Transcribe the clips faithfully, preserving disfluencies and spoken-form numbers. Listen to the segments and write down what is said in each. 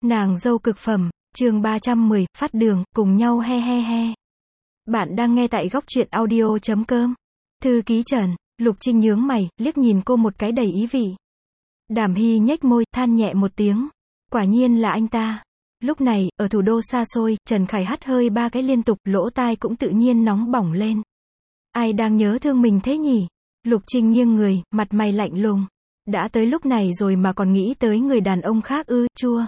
Nàng dâu cực phẩm, chương ba trăm mười, phát đường, cùng nhau he he he. Bạn đang nghe tại góc truyện audio chấm com. Thư ký Trần, Lục Trinh nhướng mày, liếc nhìn cô một cái đầy ý vị. Đàm Hy nhếch môi, than nhẹ một tiếng. Quả nhiên là anh ta. Lúc này, ở thủ đô xa xôi, Trần Khải hắt hơi ba cái liên tục, lỗ tai cũng tự nhiên nóng bỏng lên. Ai đang nhớ thương mình thế nhỉ? Lục Trinh nghiêng người, mặt mày lạnh lùng. Đã tới lúc này rồi mà còn nghĩ tới người đàn ông khác ư, chua.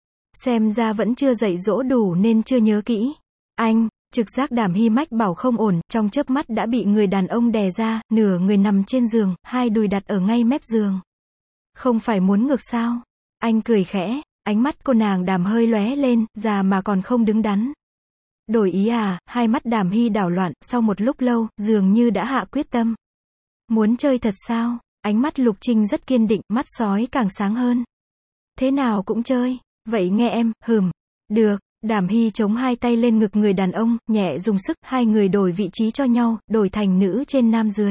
Xem ra vẫn chưa dạy dỗ đủ nên chưa nhớ kỹ. Anh, trực giác Đàm Hy mách bảo không ổn, trong chớp mắt đã bị người đàn ông đè ra, nửa người nằm trên giường, hai đùi đặt ở ngay mép giường. Không phải muốn ngược sao? Anh cười khẽ, ánh mắt cô nàng Đàm hơi lóe lên, già mà còn không đứng đắn. Đổi ý à? Hai mắt Đàm Hy đảo loạn, sau một lúc lâu, dường như đã hạ quyết tâm. Muốn chơi thật sao? Ánh mắt Lục Trinh rất kiên định, mắt sói càng sáng hơn. Thế nào cũng chơi. Vậy nghe em, hừm. Được. Đàm Hy chống hai tay lên ngực người đàn ông, nhẹ dùng sức, hai người đổi vị trí cho nhau, đổi thành nữ trên nam dưới.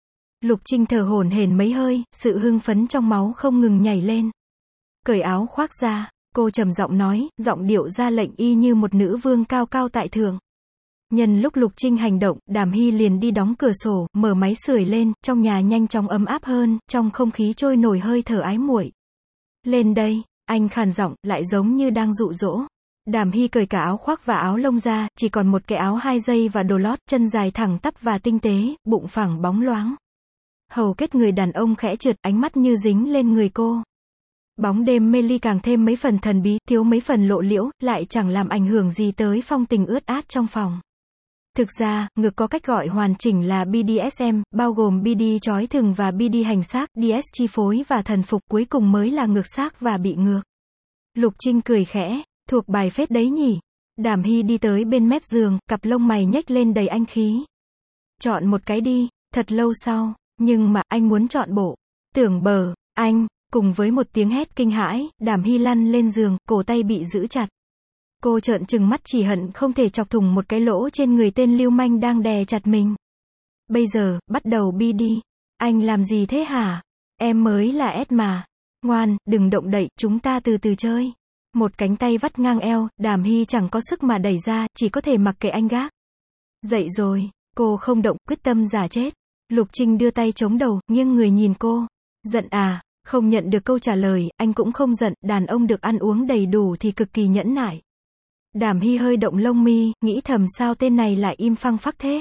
Lục Trinh thở hổn hển mấy hơi, sự hưng phấn trong máu không ngừng nhảy lên. Cởi áo khoác ra, cô trầm giọng nói, giọng điệu ra lệnh y như một nữ vương cao cao tại thượng. Nhân lúc Lục Trinh hành động, Đàm Hy liền đi đóng cửa sổ, mở máy sưởi lên, trong nhà nhanh chóng ấm áp hơn, trong không khí trôi nổi hơi thở ái muội. Lên đây, anh khàn giọng, lại giống như đang dụ dỗ. Đàm Hy cởi cả áo khoác và áo lông ra, chỉ còn một cái áo hai dây và đồ lót, chân dài thẳng tắp và tinh tế, bụng phẳng bóng loáng. Hầu kết người đàn ông khẽ trượt, ánh mắt như dính lên người cô. Bóng đêm mê ly càng thêm mấy phần thần bí, thiếu mấy phần lộ liễu, lại chẳng làm ảnh hưởng gì tới phong tình ướt át trong phòng. Thực ra, ngực có cách gọi hoàn chỉnh là bê đê ét em, bao gồm bê đê trói thừng và bê đê hành xác, đê ét chi phối và thần phục, cuối cùng mới là ngược xác và bị ngược. Lục Trinh cười khẽ, thuộc bài phết đấy nhỉ. Đàm Hy đi tới bên mép giường, cặp lông mày nhếch lên đầy anh khí. Chọn một cái đi. Thật lâu sau, nhưng mà, anh muốn chọn bộ. Tưởng bờ, anh, cùng với một tiếng hét kinh hãi, Đàm Hy lăn lên giường, cổ tay bị giữ chặt. Cô trợn trừng mắt chỉ hận không thể chọc thủng một cái lỗ trên người tên lưu manh đang đè chặt mình. Bây giờ, bắt đầu bi đi. Anh làm gì thế hả? Em mới là S mà. Ngoan, đừng động đậy, chúng ta từ từ chơi. Một cánh tay vắt ngang eo, Đàm Hy chẳng có sức mà đẩy ra, chỉ có thể mặc kệ anh gác. Dậy rồi, cô không động, quyết tâm giả chết. Lục Trinh đưa tay chống đầu, nghiêng người nhìn cô. Giận à? Không nhận được câu trả lời, anh cũng không giận, đàn ông được ăn uống đầy đủ thì cực kỳ nhẫn nại. Đàm Hy hơi động lông mi, nghĩ thầm sao tên này lại im phăng phắc thế.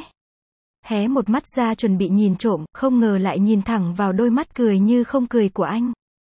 Hé một mắt ra chuẩn bị nhìn trộm, không ngờ lại nhìn thẳng vào đôi mắt cười như không cười của anh.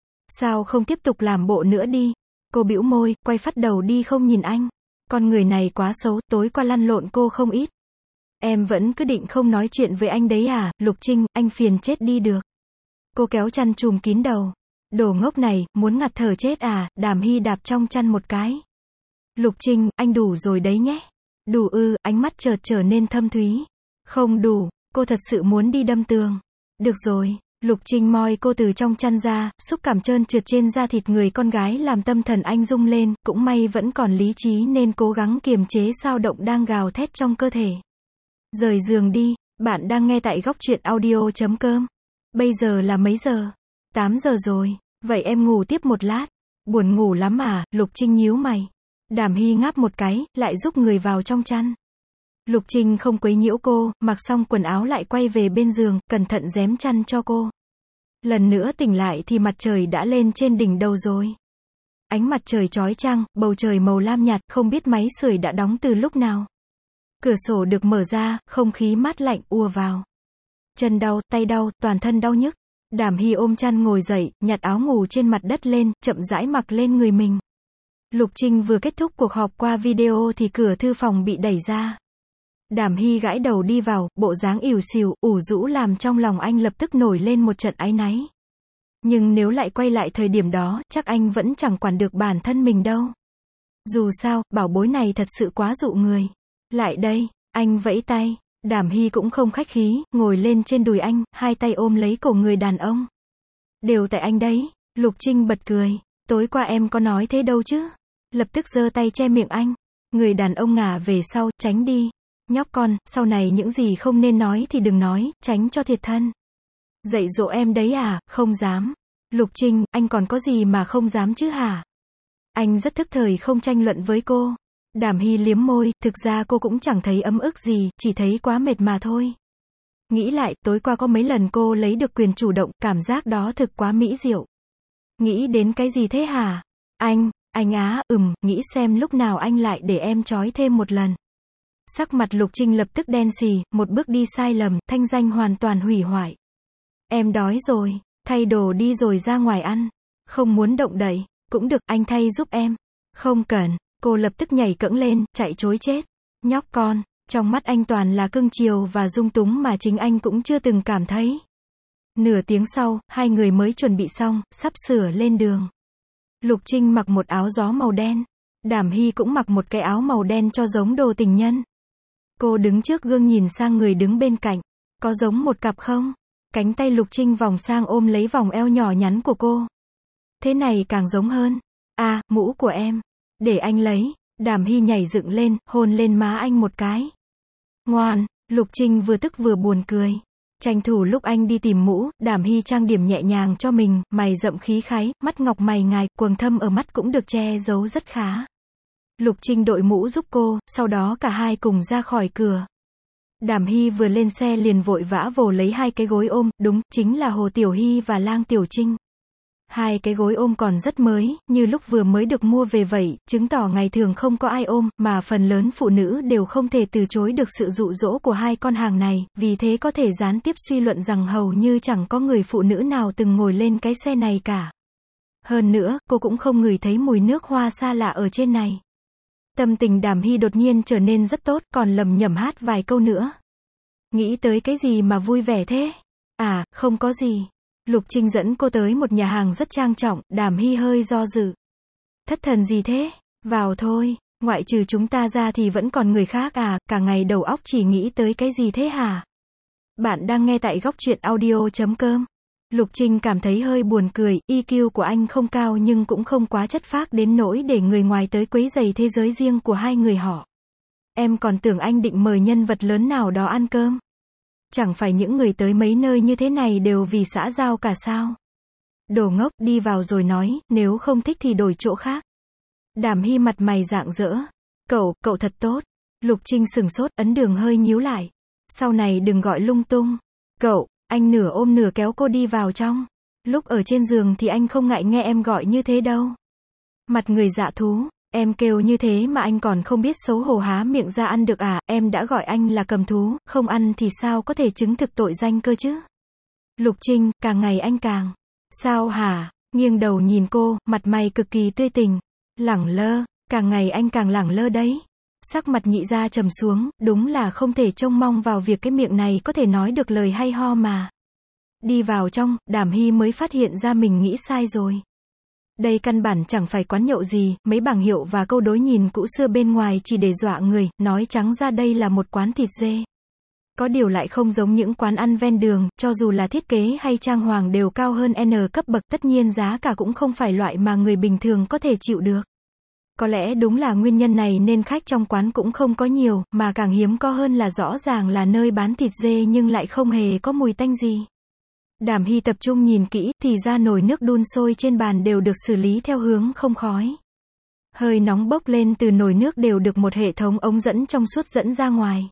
Sao không tiếp tục làm bộ nữa đi? Cô bĩu môi, quay phắt đầu đi không nhìn anh. Con người này quá xấu, tối qua lăn lộn cô không ít. Em vẫn cứ định không nói chuyện với anh đấy à? Lục Trinh, anh phiền chết đi được. Cô kéo chăn trùm kín đầu. Đồ ngốc này, muốn ngạt thở chết à? Đàm Hy đạp trong chăn một cái. Lục Trinh, anh đủ rồi đấy nhé. Đủ ư? Ánh mắt chợt trở nên thâm thúy. Không đủ, cô thật sự muốn đi đâm tường. Được rồi. Lục Trinh moi cô từ trong chăn ra, xúc cảm trơn trượt trên da thịt người con gái làm tâm thần anh rung lên, cũng may vẫn còn lý trí nên cố gắng kiềm chế sao động đang gào thét trong cơ thể. Rời giường đi, bạn đang nghe tại góc truyện audio chấm com. Bây giờ là mấy giờ? tám giờ rồi, vậy em ngủ tiếp một lát. Buồn ngủ lắm à? Lục Trinh nhíu mày. Đàm Hy ngáp một cái, lại rúc người vào trong chăn. Lục Trinh không quấy nhiễu cô, mặc xong quần áo lại quay về bên giường, cẩn thận rém chăn cho cô. Lần nữa tỉnh lại thì mặt trời đã lên trên đỉnh đầu rồi. Ánh mặt trời chói chang, bầu trời màu lam nhạt, không biết máy sưởi đã đóng từ lúc nào. Cửa sổ được mở ra, không khí mát lạnh ùa vào. Chân đau, tay đau, toàn thân đau nhức. Đàm Hy ôm chăn ngồi dậy, nhặt áo ngủ trên mặt đất lên, chậm rãi mặc lên người mình. Lục Trinh vừa kết thúc cuộc họp qua video thì cửa thư phòng bị đẩy ra. Đàm Hy gãi đầu đi vào, bộ dáng ỉu xìu, ủ rũ làm trong lòng anh lập tức nổi lên một trận áy náy. Nhưng nếu lại quay lại thời điểm đó, chắc anh vẫn chẳng quản được bản thân mình đâu. Dù sao, bảo bối này thật sự quá dụ người. Lại đây, anh vẫy tay. Đàm Hy cũng không khách khí, ngồi lên trên đùi anh, hai tay ôm lấy cổ người đàn ông. Đều tại anh đấy. Lục Trinh bật cười. Tối qua em có nói thế đâu chứ. Lập tức giơ tay che miệng anh. Người đàn ông ngả về sau, tránh đi. Nhóc con, sau này những gì không nên nói thì đừng nói, tránh cho thiệt thân. Dạy dỗ em đấy à? Không dám. Lục Trinh, anh còn có gì mà không dám chứ hả? Anh rất thức thời không tranh luận với cô. Đàm Hy liếm môi, thực ra cô cũng chẳng thấy ấm ức gì, chỉ thấy quá mệt mà thôi. Nghĩ lại, tối qua có mấy lần cô lấy được quyền chủ động, cảm giác đó thực quá mỹ diệu. Nghĩ đến cái gì thế hả? Anh, anh á, ừm, nghĩ xem lúc nào anh lại để em trói thêm một lần. Sắc mặt Lục Trinh lập tức đen xì, một bước đi sai lầm, thanh danh hoàn toàn hủy hoại. Em đói rồi, thay đồ đi rồi ra ngoài ăn. Không muốn động đậy, cũng được, anh thay giúp em. Không cần, cô lập tức nhảy cẫng lên, chạy trối chết. Nhóc con, trong mắt anh toàn là cưng chiều và dung túng mà chính anh cũng chưa từng cảm thấy. Nửa tiếng sau, hai người mới chuẩn bị xong, sắp sửa lên đường. Lục Trinh mặc một áo gió màu đen. Đàm Hy cũng mặc một cái áo màu đen cho giống đồ tình nhân. Cô đứng trước gương nhìn sang người đứng bên cạnh. Có giống một cặp không? Cánh tay Lục Trinh vòng sang ôm lấy vòng eo nhỏ nhắn của cô. Thế này càng giống hơn. À, mũ của em. Để anh lấy. Đàm Hy nhảy dựng lên, hôn lên má anh một cái. Ngoan, Lục Trinh vừa tức vừa buồn cười. Tranh thủ lúc anh đi tìm mũ, Đàm Hy trang điểm nhẹ nhàng cho mình, mày rậm khí khái, mắt ngọc mày ngài, quầng thâm ở mắt cũng được che giấu rất khá. Lục Trinh đội mũ giúp cô, sau đó cả hai cùng ra khỏi cửa. Đàm Hy vừa lên xe liền vội vã vồ lấy hai cái gối ôm, đúng, chính là Hồ Tiểu Hy và Lang Tiểu Trinh. Hai cái gối ôm còn rất mới, như lúc vừa mới được mua về vậy, chứng tỏ ngày thường không có ai ôm, mà phần lớn phụ nữ đều không thể từ chối được sự dụ dỗ của hai con hàng này, vì thế có thể gián tiếp suy luận rằng hầu như chẳng có người phụ nữ nào từng ngồi lên cái xe này cả. Hơn nữa, cô cũng không ngửi thấy mùi nước hoa xa lạ ở trên này. Tâm tình Đàm Hy đột nhiên trở nên rất tốt, còn lầm nhầm hát vài câu nữa. Nghĩ tới cái gì mà vui vẻ thế? À, không có gì. Lục Trinh dẫn cô tới một nhà hàng rất trang trọng, Đàm Hy hơi do dự. Thất thần gì thế? Vào thôi, ngoại trừ chúng ta ra thì vẫn còn người khác à, cả ngày đầu óc chỉ nghĩ tới cái gì thế hả? Bạn đang nghe tại góc truyện audio chấm com. Lục Trinh cảm thấy hơi buồn cười, i kiu của anh không cao nhưng cũng không quá chất phác đến nỗi để người ngoài tới quấy rầy thế giới riêng của hai người họ. Em còn tưởng anh định mời nhân vật lớn nào đó ăn cơm. Chẳng phải những người tới mấy nơi như thế này đều vì xã giao cả sao? Đồ ngốc, đi vào rồi nói, nếu không thích thì đổi chỗ khác. Đàm Hy mặt mày rạng rỡ. Cậu, cậu thật tốt. Lục Trinh sừng sốt, ấn đường hơi nhíu lại. Sau này đừng gọi lung tung. Cậu, anh nửa ôm nửa kéo cô đi vào trong. Lúc ở trên giường thì anh không ngại nghe em gọi như thế đâu. Mặt người dạ thú. Em kêu như thế mà anh còn không biết xấu hổ há miệng ra ăn được à, em đã gọi anh là cầm thú, không ăn thì sao có thể chứng thực tội danh cơ chứ? Lục Trinh, càng ngày anh càng. Sao hả? Nghiêng đầu nhìn cô, mặt mày cực kỳ tươi tình. Lẳng lơ, càng ngày anh càng lẳng lơ đấy. Sắc mặt nhị gia trầm xuống, đúng là không thể trông mong vào việc cái miệng này có thể nói được lời hay ho mà. Đi vào trong, Đàm Hy mới phát hiện ra mình nghĩ sai rồi. Đây căn bản chẳng phải quán nhậu gì, mấy bảng hiệu và câu đối nhìn cũ xưa bên ngoài chỉ để dọa người, nói trắng ra đây là một quán thịt dê. Có điều lại không giống những quán ăn ven đường, cho dù là thiết kế hay trang hoàng đều cao hơn N cấp bậc, tất nhiên giá cả cũng không phải loại mà người bình thường có thể chịu được. Có lẽ đúng là nguyên nhân này nên khách trong quán cũng không có nhiều, mà càng hiếm có hơn là rõ ràng là nơi bán thịt dê nhưng lại không hề có mùi tanh gì. Đàm Hy tập trung nhìn kỹ, thì ra nồi nước đun sôi trên bàn đều được xử lý theo hướng không khói. Hơi nóng bốc lên từ nồi nước đều được một hệ thống ống dẫn trong suốt dẫn ra ngoài.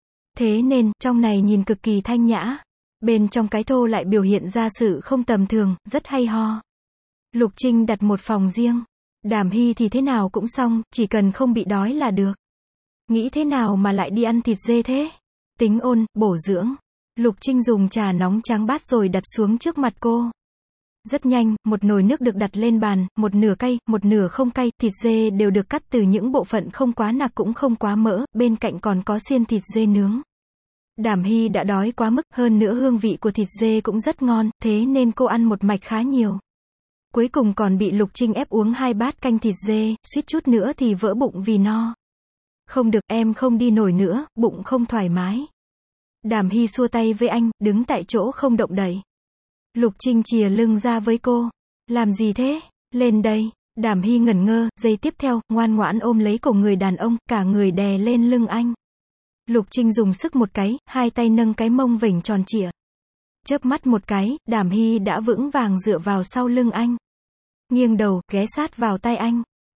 Thế nên, trong này nhìn cực kỳ thanh nhã. Bên trong cái thô lại biểu hiện ra sự không tầm thường, rất hay ho. Lục Trinh đặt một phòng riêng. Đàm Hy thì thế nào cũng xong, chỉ cần không bị đói là được. Nghĩ thế nào mà lại đi ăn thịt dê thế? Tính ôn, bổ dưỡng. Lục Trinh dùng trà nóng tráng bát rồi đặt xuống trước mặt cô. Rất nhanh, một nồi nước được đặt lên bàn, một nửa cay, một nửa không cay, thịt dê đều được cắt từ những bộ phận không quá nạc cũng không quá mỡ, bên cạnh còn có xiên thịt dê nướng. Đàm Hy đã đói quá mức, hơn nữa hương vị của thịt dê cũng rất ngon, thế nên cô ăn một mạch khá nhiều. Cuối cùng còn bị Lục Trinh ép uống hai bát canh thịt dê, suýt chút nữa thì vỡ bụng vì no. Không được, em không đi nổi nữa, bụng không thoải mái. Đàm Hy xua tay với anh, đứng tại chỗ không động đậy. Lục Trinh chìa lưng ra với cô. Làm gì thế? Lên đây. Đàm Hy ngẩn ngơ, giây tiếp theo, ngoan ngoãn ôm lấy cổ người đàn ông, cả người đè lên lưng anh. Lục Trinh dùng sức một cái, hai tay nâng cái mông vểnh tròn trịa. Chớp mắt một cái, Đàm Hy đã vững vàng dựa vào sau lưng anh. Nghiêng đầu, ghé sát vào tai anh.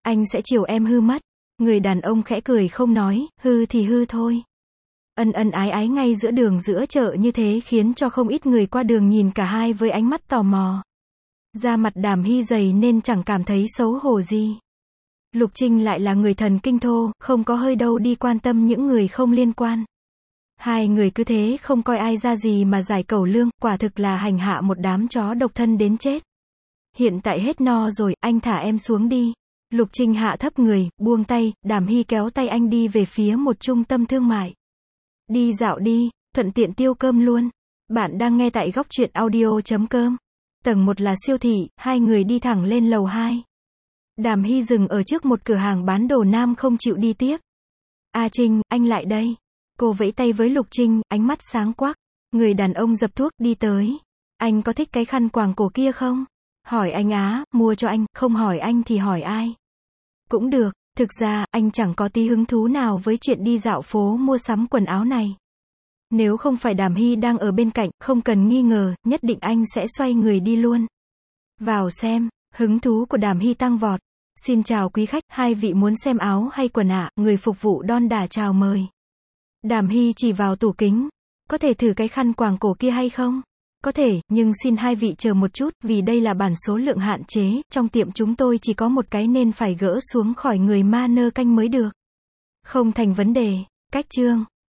Anh sẽ chiều em hư mất. Người đàn ông khẽ cười không nói, hư thì hư thôi. Ân ân ái ái ngay giữa đường giữa chợ như thế khiến cho không ít người qua đường nhìn cả hai với ánh mắt tò mò. Da mặt Đàm Hy dày nên chẳng cảm thấy xấu hổ gì. Lục Trinh lại là người thần kinh thô, không có hơi đâu đi quan tâm những người không liên quan. Hai người cứ thế không coi ai ra gì mà giải cẩu lương, quả thực là hành hạ một đám chó độc thân đến chết. Hiện tại hết no rồi, anh thả em xuống đi. Lục Trinh hạ thấp người, buông tay, Đàm Hy kéo tay anh đi về phía một trung tâm thương mại. Đi dạo đi, thuận tiện tiêu cơm luôn. Bạn đang nghe tại góc truyện audio chấm com. Tầng một là siêu thị, hai người đi thẳng lên lầu hai. Đàm Hy dừng ở trước một cửa hàng bán đồ nam không chịu đi tiếp. A Trinh, anh lại đây. Cô vẫy tay với Lục Trinh, ánh mắt sáng quắc. Người đàn ông dập thuốc, đi tới. Anh có thích cái khăn quàng cổ kia không? Hỏi anh á, mua cho anh, không hỏi anh thì hỏi ai? Cũng được, thực ra, anh chẳng có tí hứng thú nào với chuyện đi dạo phố mua sắm quần áo này. Nếu không phải Đàm Hy đang ở bên cạnh, không cần nghi ngờ, nhất định anh sẽ xoay người đi luôn. Vào xem, hứng thú của Đàm Hy tăng vọt. Xin chào quý khách, hai vị muốn xem áo hay quần ạ? Người phục vụ đon đả chào mời. Đàm Hy chỉ vào tủ kính. Có thể thử cái khăn quàng cổ kia hay không? Có thể, nhưng xin hai vị chờ một chút, vì đây là bản số lượng hạn chế, trong tiệm chúng tôi chỉ có một cái nên phải gỡ xuống khỏi người ma nơ canh mới được. Không thành vấn đề. Cách chương.